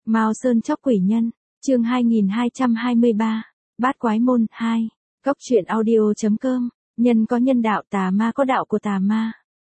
Mao Sơn chóc quỷ nhân, chương 2223, Bát Quái Môn 2, Cốc truyện audio.com, nhân có nhân đạo, tà ma có đạo của tà ma.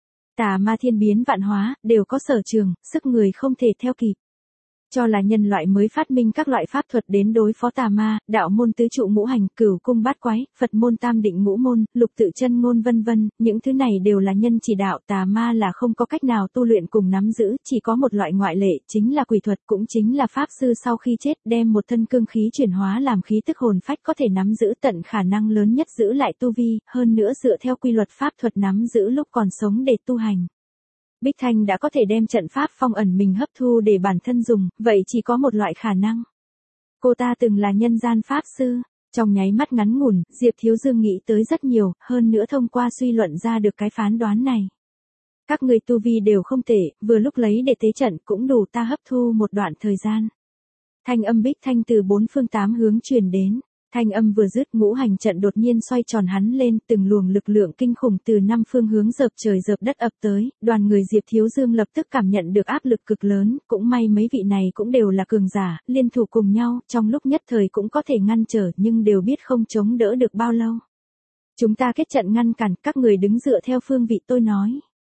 Tà ma thiên biến vạn hóa, đều có sở trường, sức người không thể theo kịp. Cho là nhân loại mới phát minh các loại pháp thuật đến đối phó tà ma, đạo môn tứ trụ ngũ hành, cửu cung bát quái, Phật môn tam định ngũ môn, lục tự chân ngôn vân vân, những thứ này đều là nhân chỉ đạo, tà ma là không có cách nào tu luyện cùng nắm giữ, chỉ có một loại ngoại lệ, chính là quỷ thuật, cũng chính là pháp sư sau khi chết đem một thân cương khí chuyển hóa làm khí tức hồn phách có thể nắm giữ tận khả năng lớn nhất giữ lại tu vi, hơn nữa dựa theo quy luật pháp thuật nắm giữ lúc còn sống để tu hành. Bích Thanh đã có thể đem trận pháp phong ẩn mình hấp thu để bản thân dùng, vậy chỉ có một loại khả năng. Cô ta từng là nhân gian pháp sư, trong nháy mắt ngắn ngủn, Diệp Thiếu Dương nghĩ tới rất nhiều, hơn nữa thông qua suy luận ra được cái phán đoán này. Các người tu vi đều không tệ, vừa lúc lấy để tế trận cũng đủ ta hấp thu một đoạn thời gian. Thanh âm Bích Thanh từ bốn phương tám hướng truyền đến. Thanh âm vừa dứt, ngũ hành trận đột nhiên xoay tròn hắn lên, từng luồng lực lượng kinh khủng từ năm phương hướng dợp trời dợp đất ập tới, đoàn người Diệp Thiếu Dương lập tức cảm nhận được áp lực cực lớn, cũng may mấy vị này cũng đều là cường giả, liên thủ cùng nhau, trong lúc nhất thời cũng có thể ngăn trở nhưng đều biết không chống đỡ được bao lâu. Chúng ta kết trận ngăn cản, các người đứng dựa theo phương vị tôi nói.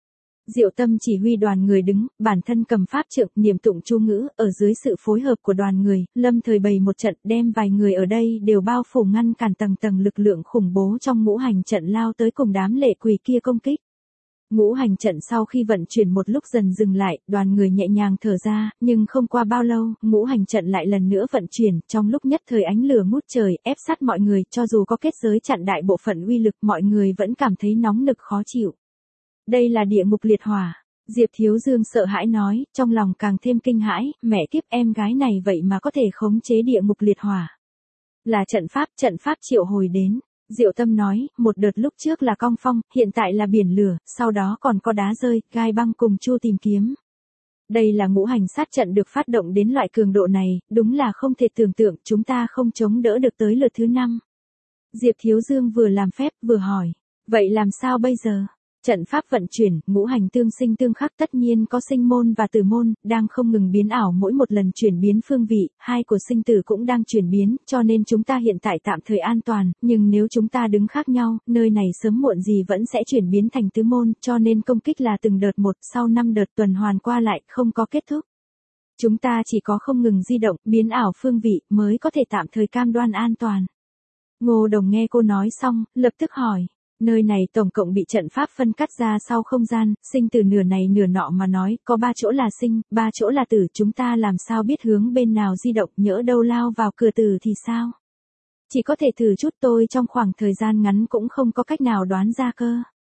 Diệu Tâm chỉ huy đoàn người đứng, bản thân cầm pháp trượng, niệm tụng chú ngữ, ở dưới sự phối hợp của đoàn người, lâm thời bày một trận đem vài người ở đây đều bao phủ ngăn cản tầng tầng lực lượng khủng bố trong ngũ hành trận lao tới cùng đám lệ quỷ kia công kích. Ngũ hành trận sau khi vận chuyển một lúc dần dừng lại, đoàn người nhẹ nhàng thở ra, nhưng không qua bao lâu, ngũ hành trận lại lần nữa vận chuyển, trong lúc nhất thời ánh lửa ngút trời, ép sát mọi người, cho dù có kết giới chặn đại bộ phận uy lực mọi người vẫn cảm thấy nóng nực khó chịu. Đây là địa ngục liệt hỏa, Diệp Thiếu Dương sợ hãi nói, trong lòng càng thêm kinh hãi, mẹ kiếp em gái này vậy mà có thể khống chế địa ngục liệt hỏa. Là trận pháp triệu hồi đến, Diệu Tâm nói, một đợt lúc trước là cong phong, hiện tại là biển lửa, sau đó còn có đá rơi, gai băng cùng chu tìm kiếm. Đây là ngũ hành sát trận được phát động đến loại cường độ này, đúng là không thể tưởng tượng, chúng ta không chống đỡ được tới lượt thứ 5. Diệp Thiếu Dương vừa làm phép vừa hỏi, vậy làm sao bây giờ? Trận pháp vận chuyển, ngũ hành tương sinh tương khắc tất nhiên có sinh môn và tử môn, đang không ngừng biến ảo mỗi một lần chuyển biến phương vị, hai của sinh tử cũng đang chuyển biến, cho nên chúng ta hiện tại tạm thời an toàn, nhưng nếu chúng ta đứng khác nhau, nơi này sớm muộn gì vẫn sẽ chuyển biến thành tứ môn, cho nên công kích là từng đợt một, sau 5 đợt tuần hoàn qua lại, không có kết thúc. Chúng ta chỉ có không ngừng di động, biến ảo phương vị, mới có thể tạm thời cam đoan an toàn. Ngô Đồng nghe cô nói xong, lập tức hỏi. Nơi này tổng cộng bị trận pháp phân cắt ra sau không gian, sinh từ nửa này nửa nọ mà nói, có 3 chỗ là sinh, 3 chỗ là tử, chúng ta làm sao biết hướng bên nào di động, nhỡ đâu lao vào cửa tử thì sao? Chỉ có thể thử chút, tôi trong khoảng thời gian ngắn cũng không có cách nào đoán ra cơ.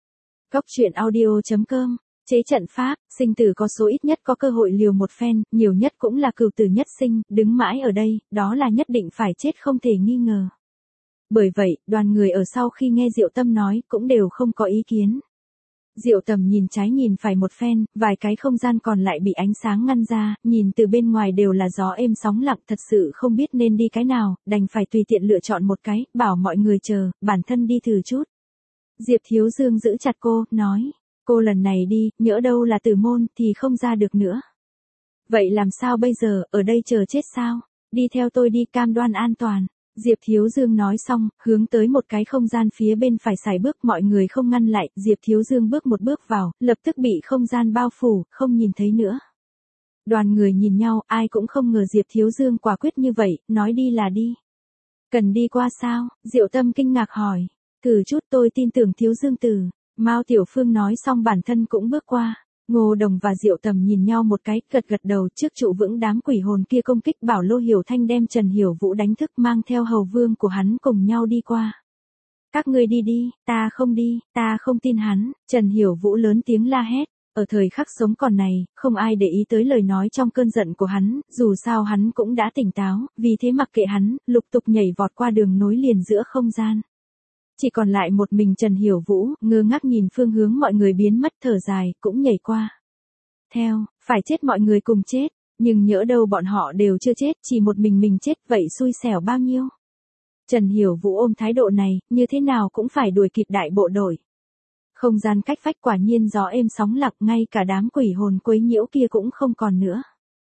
Cốc truyện audio.com, chế trận pháp, sinh tử có số ít nhất có cơ hội liều một phen, nhiều nhất cũng là cửu tử nhất sinh, đứng mãi ở đây, đó là nhất định phải chết không thể nghi ngờ. Bởi vậy, đoàn người ở sau khi nghe Diệu Tâm nói, cũng đều không có ý kiến. Diệu Tầm nhìn trái nhìn phải một phen, vài cái không gian còn lại bị ánh sáng ngăn ra, nhìn từ bên ngoài đều là gió êm sóng lặng, thật sự không biết nên đi cái nào, đành phải tùy tiện lựa chọn một cái, bảo mọi người chờ, bản thân đi thử chút. Diệp Thiếu Dương giữ chặt cô, nói, cô lần này đi, nhỡ đâu là tử môn, thì không ra được nữa. Vậy làm sao bây giờ, ở đây chờ chết sao? Đi theo tôi đi, cam đoan an toàn. Diệp Thiếu Dương nói xong, hướng tới một cái không gian phía bên phải sải bước, mọi người không ngăn lại, Diệp Thiếu Dương bước một bước vào, lập tức bị không gian bao phủ, không nhìn thấy nữa. Đoàn người nhìn nhau, ai cũng không ngờ Diệp Thiếu Dương quả quyết như vậy, nói đi là đi. Cần đi qua sao? Diệu Tâm kinh ngạc hỏi. Thử chút, tôi tin tưởng Thiếu Dương tử. Mao Tiểu Phương nói xong bản thân cũng bước qua. Ngô Đồng và Diệu Tầm nhìn nhau một cái, gật gật đầu, trước trụ vững đám quỷ hồn kia công kích, bảo Lô Hiểu Thanh đem Trần Hiểu Vũ đánh thức, mang theo hầu vương của hắn cùng nhau đi qua. Các ngươi đi đi, ta không đi, ta không tin hắn, Trần Hiểu Vũ lớn tiếng la hét. Ở thời khắc sống còn này, không ai để ý tới lời nói trong cơn giận của hắn, dù sao hắn cũng đã tỉnh táo, vì thế mặc kệ hắn, lục tục nhảy vọt qua đường nối liền giữa không gian. Chỉ còn lại một mình Trần Hiểu Vũ, ngơ ngác nhìn phương hướng mọi người biến mất, thở dài, cũng nhảy qua. Theo, phải chết mọi người cùng chết, nhưng nhỡ đâu bọn họ đều chưa chết, chỉ một mình chết, vậy xui xẻo bao nhiêu. Trần Hiểu Vũ ôm thái độ này, như thế nào cũng phải đuổi kịp đại bộ đội. Không gian cách vách quả nhiên gió êm sóng lặng, ngay cả đám quỷ hồn quấy nhiễu kia cũng không còn nữa.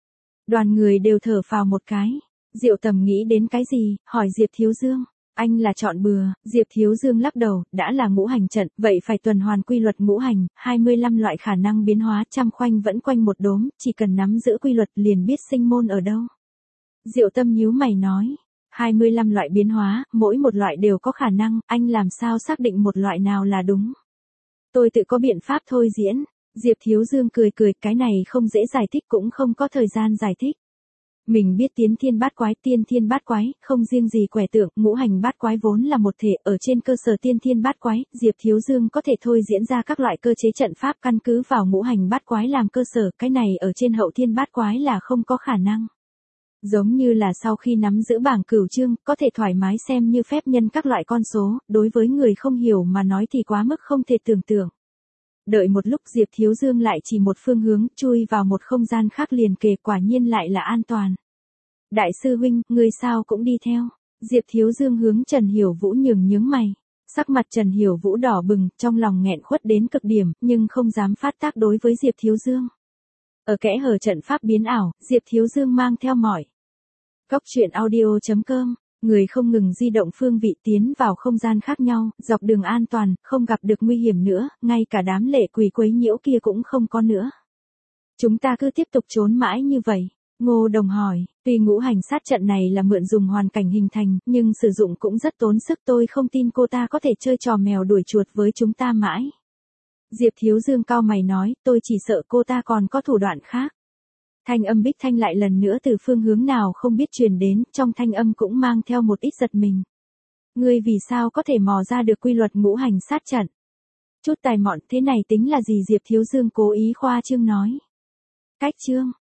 Đoàn người đều thở phào một cái. Diệu Tầm nghĩ đến cái gì, hỏi Diệp Thiếu Dương. Anh là chọn bừa, Diệp Thiếu Dương lắc đầu, đã là ngũ hành trận, vậy phải tuần hoàn quy luật ngũ hành, 25 loại khả năng biến hóa trăm khoanh vẫn quanh một đốm, chỉ cần nắm giữ quy luật liền biết sinh môn ở đâu. Diệu Tâm nhíu mày nói, 25 loại biến hóa, mỗi một loại đều có khả năng, anh làm sao xác định một loại nào là đúng. Tôi tự có biện pháp thôi diễn. Diệp Thiếu Dương cười cười, cái này không dễ giải thích cũng không có thời gian giải thích. Mình biết tiên thiên bát quái, không riêng gì quẻ tượng, ngũ hành bát quái vốn là một thể, ở trên cơ sở tiên thiên bát quái, Diệp Thiếu Dương có thể thôi diễn ra các loại cơ chế trận pháp căn cứ vào ngũ hành bát quái làm cơ sở, cái này ở trên hậu thiên bát quái là không có khả năng. Giống như là sau khi nắm giữ bảng cửu chương, có thể thoải mái xem như phép nhân các loại con số, đối với người không hiểu mà nói thì quá mức không thể tưởng tượng. Đợi một lúc Diệp Thiếu Dương lại chỉ một phương hướng, chui vào một không gian khác liền kề, quả nhiên lại là an toàn. Đại sư huynh, người sao cũng đi theo. Diệp Thiếu Dương hướng Trần Hiểu Vũ nhướng mày. Sắc mặt Trần Hiểu Vũ đỏ bừng, trong lòng nghẹn khuất đến cực điểm, nhưng không dám phát tác đối với Diệp Thiếu Dương. Ở kẽ hở trận pháp biến ảo, Diệp Thiếu Dương mang theo mọi. Góc truyện audio.com, người không ngừng di động phương vị tiến vào không gian khác nhau, dọc đường an toàn, không gặp được nguy hiểm nữa, ngay cả đám lệ quỷ quấy nhiễu kia cũng không có nữa. Chúng ta cứ tiếp tục trốn mãi như vậy. Ngô Đồng hỏi, tuy ngũ hành sát trận này là mượn dùng hoàn cảnh hình thành, nhưng sử dụng cũng rất tốn sức, tôi không tin cô ta có thể chơi trò mèo đuổi chuột với chúng ta mãi. Diệp Thiếu Dương cau mày nói, tôi chỉ sợ cô ta còn có thủ đoạn khác. Thanh âm Bích Thanh lại lần nữa từ phương hướng nào không biết truyền đến, trong thanh âm cũng mang theo một ít giật mình. Ngươi vì sao có thể mò ra được quy luật ngũ hành sát trận? Chút tài mọn thế này tính là gì? Diệp Thiếu Dương cố ý khoa trương nói. Cách trương,